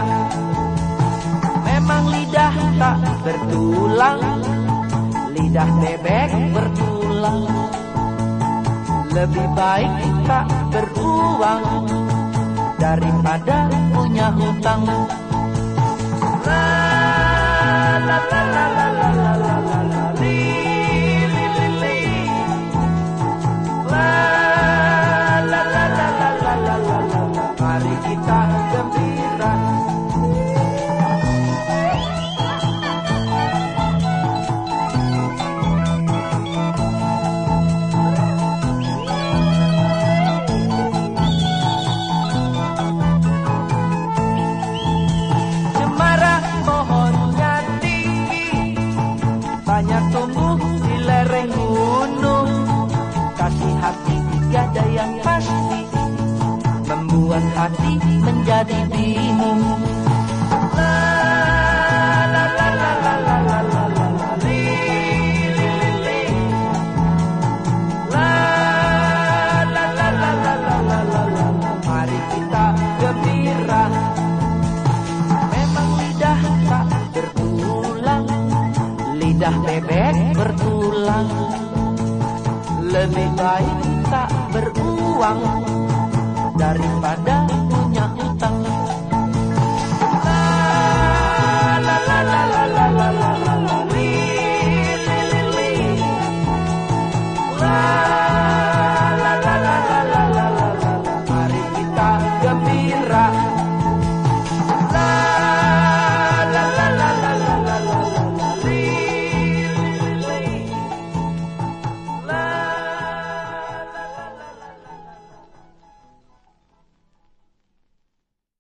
Memang lidah tak bertulang, lidah bebek bertulang. Lebih baik tak beruang daripada punya hutang. La la la la la la la la la la li li li li. La la la la la la la la la. Mari kita gembira. Banyak tumbuh di lereng gunung, kasih hati tiada yang pasti, membuat hati menjadi bingung. La la la la la la la la la la li li li li. La la la la la la la la la. Mari kita gembira. Memang lidah tak bertulang, lidah bebek bertulang. Lebih baik tak beruang daripada